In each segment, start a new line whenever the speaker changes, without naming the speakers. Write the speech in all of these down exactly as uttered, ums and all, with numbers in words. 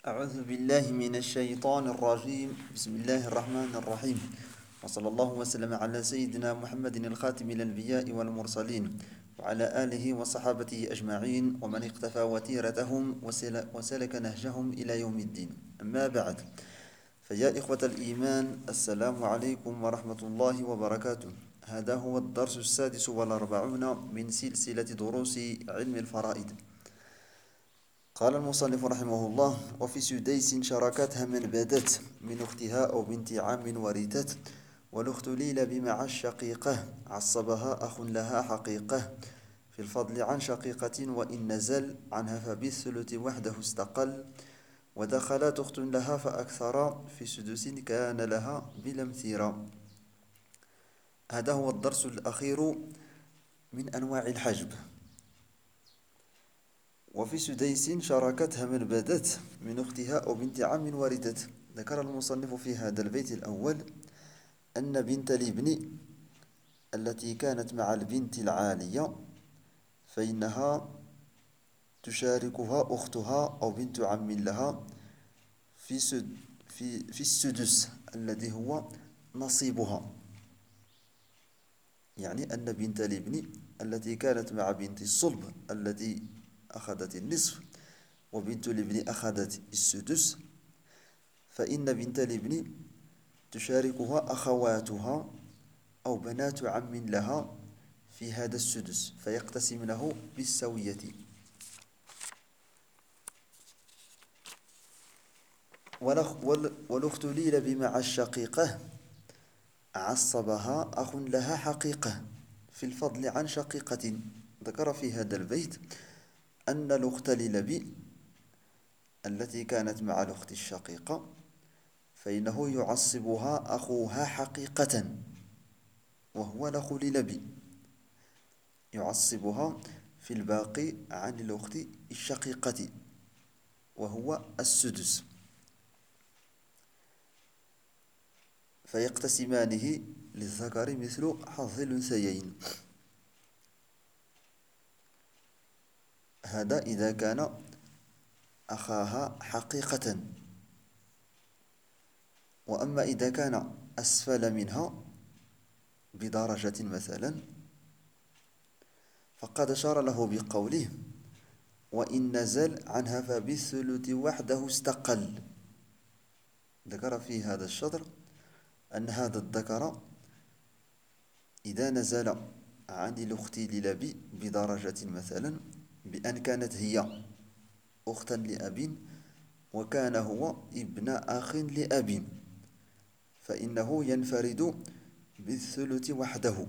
أعوذ بالله من الشيطان الرجيم. بسم الله الرحمن الرحيم. وصلى الله وسلم على سيدنا محمد الخاتم الأنبياء والمرسلين وعلى آله وصحابته أجمعين ومن اقتفى وتيرتهم وسل- وسلك نهجهم إلى يوم الدين. أما بعد، فيا إخوة الإيمان، السلام عليكم ورحمة الله وبركاته. هذا هو الدرس السادس والأربعون من سلسلة دروس علم الفرائض. قال المصنف رحمه الله: وفي سديس شركتها من بدت من أختها أو بنت عم ورثت، والأخت ليل بمع الشقيقة عصبها أخ لها حقيقة، في الفضل عن شقيقة وإن نزل عنها فبالثلث وحده استقل، ودخلت أخت لها فأكثر في سدس كان لها بلا امثيرا. هذا هو الدرس الأخير من أنواع الحجب. وفي سديس شاركتها من بدت من أختها أو بنت عم ورثت. ذكر المصنف في هذا البيت الأول أن بنت الابن التي كانت مع البنت العالية فإنها تشاركها أختها أو بنت عم لها في سد في في السدس الذي هو نصيبها. يعني أن بنت الابن التي كانت مع بنت الصلب التي أخذت النصف وبنت الابن أخذت السدس، فإن بنت الابن تشاركها أخواتها أو بنات عم لها في هذا السدس فيقتسمنه بالسوية. والأخت ليل بمع الشقيقة عصبها أخ لها حقيقة في الفضل عن شقيقة. ذكر في هذا البيت أن الأخت للب التي كانت مع الأخت الشقيقة فإنه يعصبها أخوها حقيقة وهو الأخ للب، يعصبها في الباقي عن الأخت الشقيقة وهو السدس، فيقتسمانه للذكر مثل حظ الأنثيين. هذا إذا كان أخاها حقيقة. وأما إذا كان أسفل منها بدرجة مثلا فقد أشار له بقوله: وإن نزل عنها فبالثلث وحده استقل. ذكر في هذا الشطر أن هذا الذكر إذا نزل عن الأخت للأب بدرجة مثلا بأن كانت هي أختا لأب وكان هو ابن أخ لأب، فإنه ينفرد بالثلث وحده،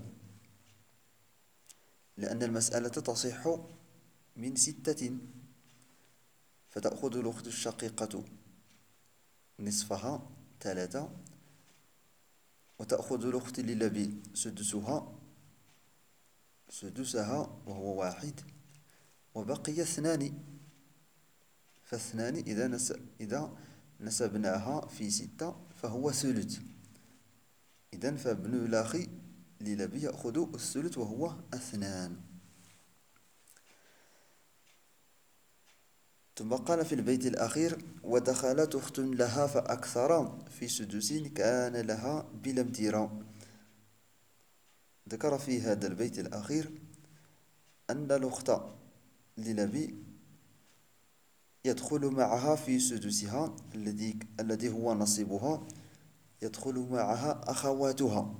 لأن المسألة تصح من ستة، فتأخذ الأخت الشقيقة نصفها ثلاثة، وتأخذ الأخت للأب سدسها سدسها وهو واحد، وبقي اثنان. فاثنان إذا نس إذا نسبناها في ستة فهو ثلث. إذن فابن الأخ للأب يأخذ الثلث وهو اثنان. ثم قال في البيت الأخير: ودخلت أخت لها فأكثر في سدس كان لها بلا امتراء. ذكر في هذا البيت الأخير أن الأخت للأب يدخل معها في سدسها الذي الذي هو نصيبها، يدخل معها أخواتها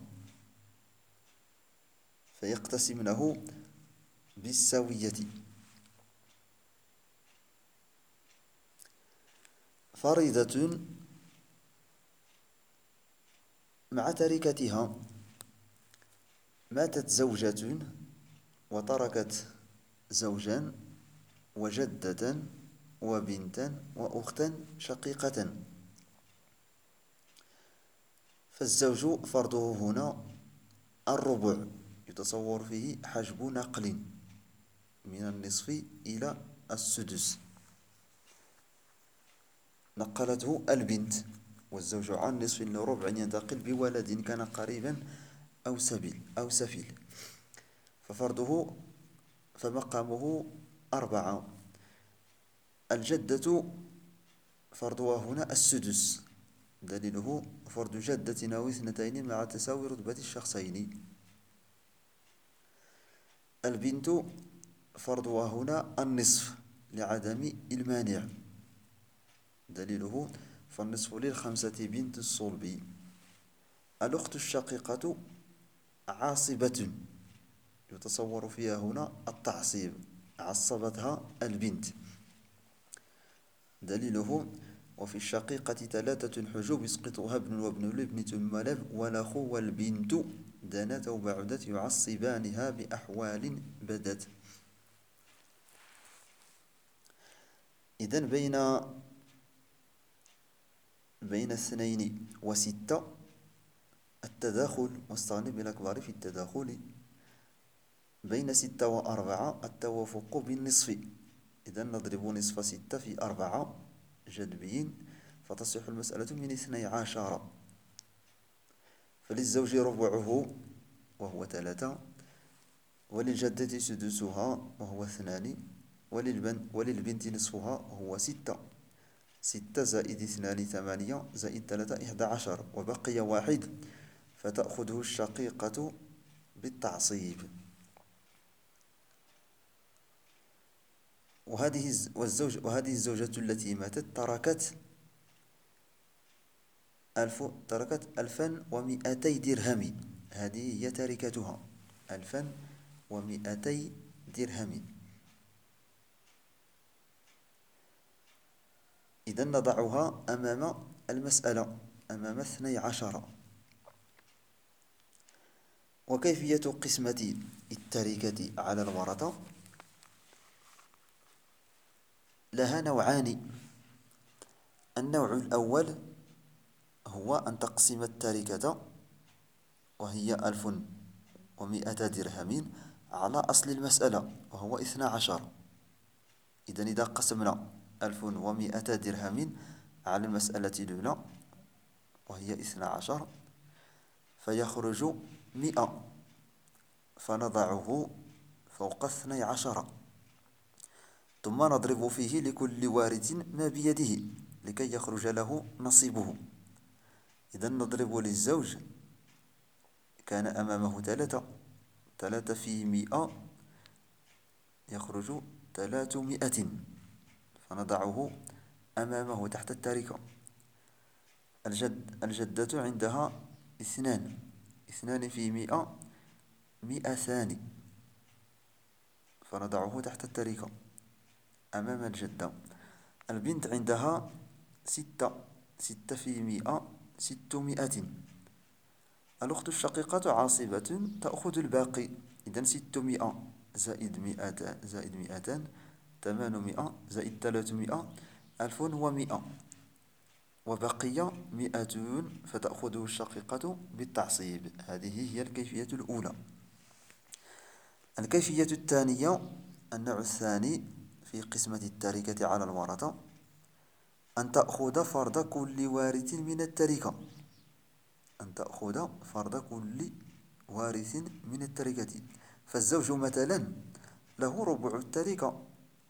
فيقتسمنه بالسوية. فريضة مع تركتها: ماتت زوجة وتركت زوجا وجدة وبنتا وأختا شقيقة، فالزوج فرضه هنا الربع، يتصور فيه حجب نقل من النصف إلى السدس، نقلته البنت، والزوج عن نصف لربع ينتقل بولد كان قريبا أو سبيل أو سفيل، ففرضه فمقامه أربعة. الجدة فرضها هنا السدس، دليله فرض جدة أو اثنتين مع تساوي رتبة الشخصين. البنت فرضها هنا النصف لعدم المانع، دليله فالنصف للخمسة بنت الصلب. الأخت الشقيقة عاصبة، يتصور فيها هنا التعصيب، عصبتها البنت، دليله وفي الشقيقة ثلاثة حجوب يسقطها ابن وابن الابن ثم الأب والأخ والبنت دنت أو بعدت يعصبانها بأحوال بدت. إذن بين بين اثنين وستة التداخل، واستغني بالأكبر في التداخل. بين ستة وأربعة التوافق بالنصف، إذن نضرب نصف ستة في أربعة جذبين فتصح المسألة من اثني عشر. فللزوج ربعه وهو ثلاثة، وللجدة سدسها وهو اثنان، وللبن وللبنت نصفها وهو ستة. ستة زائد اثنان ثمانية زائد ثلاثة إحدى عشر، وبقي واحد فتأخذه الشقيقة بالتعصيب. وهذه والزوج وهذه الزوجة التي ماتت تركت ألف تركت ألفا ومئتي درهم، هذه هي تركتها ألفا ومئتي درهم. إذن نضعها أمام المسألة، أمام اثني عشر. وكيفية قسمة التركة على الورثة لها نوعان. النوع الأول هو أن تقسم التركة وهي ألف ومئة درهم على أصل المسألة وهو اثنى عشر. إذن إذا قسمنا ألف ومئة درهم على المسألة الأولى وهي اثنى عشر فيخرج مئة، فنضعه فوق اثني عشر، ثم نضرب فيه لكل وارث ما بيده لكي يخرج له نصيبه. إذن نضرب للزوج كان أمامه ثلاثة، ثلاثة في مئة يخرج ثلاثمائة، فنضعه أمامه تحت التركة. الجد الجدة عندها اثنان، اثنان في مئة مئتان، فنضعه تحت التركة أمام الجدة. البنت عندها ستة، ستة في مئة ستمائة. الأخت الشقيقة عاصبة تأخذ الباقي، إذن ستمائة زائد مئتان زائد مئتان ثمانمائة زائد ثلاثمائة ألف ومئة، وبقي مئتون فتأخذه الشقيقة بالتعصيب. هذه هي الكيفية الأولى. الكيفية الثانية، النوع الثاني في قسمة التركة على الورثة، أن تأخذ فرض كل وارث من التركة، أن تأخذ فرض كل وارث من التركة. فالزوج مثلا له ربع التركة،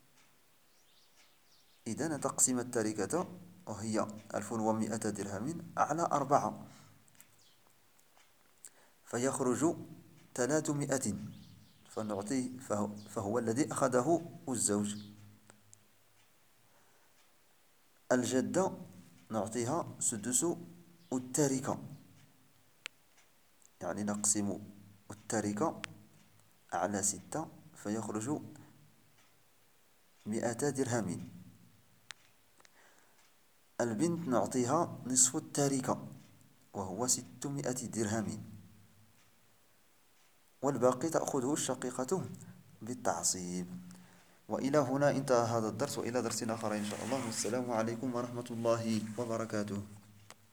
إذن تقسم التركة وهي ألف ومئة درهم على أربعة فيخرج ثلاثمائة، فنعطيه فهو, فهو الذي أخذه الزوج. الجدة نعطيها سدس التركة، يعني نقسم التركة على ستة فيخرج مئة درهم. البنت نعطيها نصف التركة وهو ستمائة درهم، والباقي تأخذه الشقيقة بالتعصيب. وإلى هنا انتهى هذا الدرس، وإلى درس آخر إن شاء الله، والسلام عليكم ورحمة الله وبركاته.